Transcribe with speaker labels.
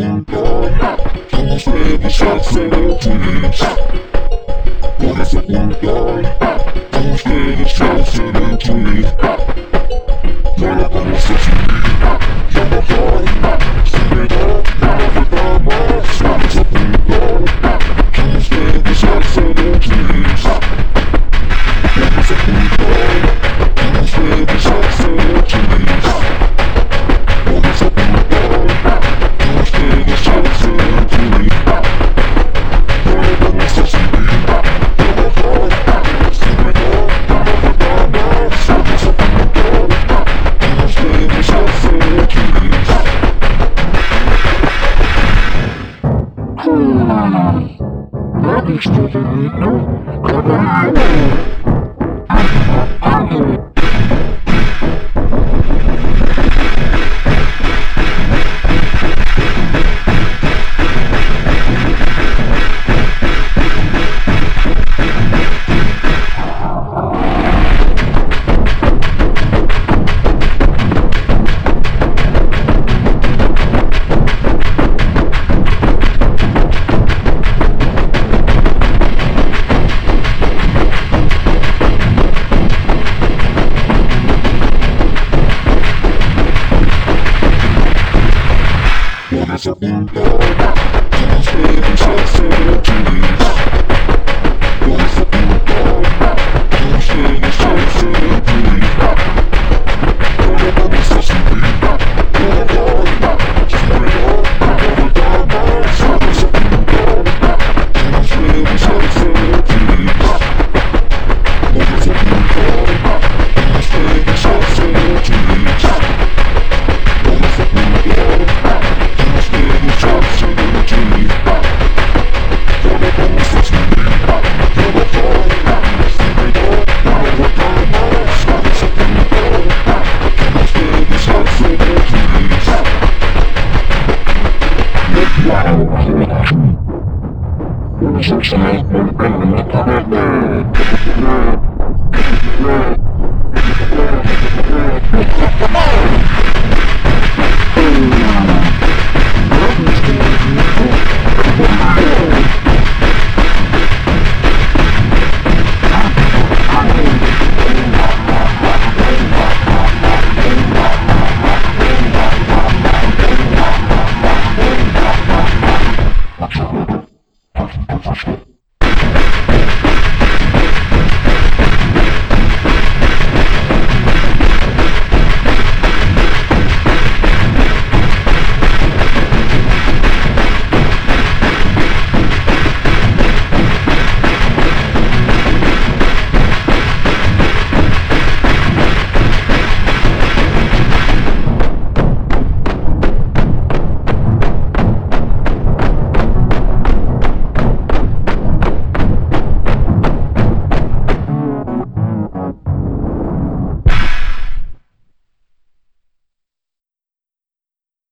Speaker 1: apuntar, vamos ver deixar de ser infeliz. Podes apuntar, vamos ver deixar de ser infeliz. Olha como se desliga, já não vai, se pegar, nada vai dar mais. Podes apuntar, vamos ver deixar de ser infeliz. Podes apuntar, vamos ver deixar de ser infeliz. Podes apuntar, vamos ver deixar de ser infeliz. Olha como se desliga, já não vai, se pegar, nada vai dar mais. Podes apuntar, vamos ver deixar de ser infeliz. Nada está bonito, caralho. Podes apuntar, vamos ver deixar de ser infeliz.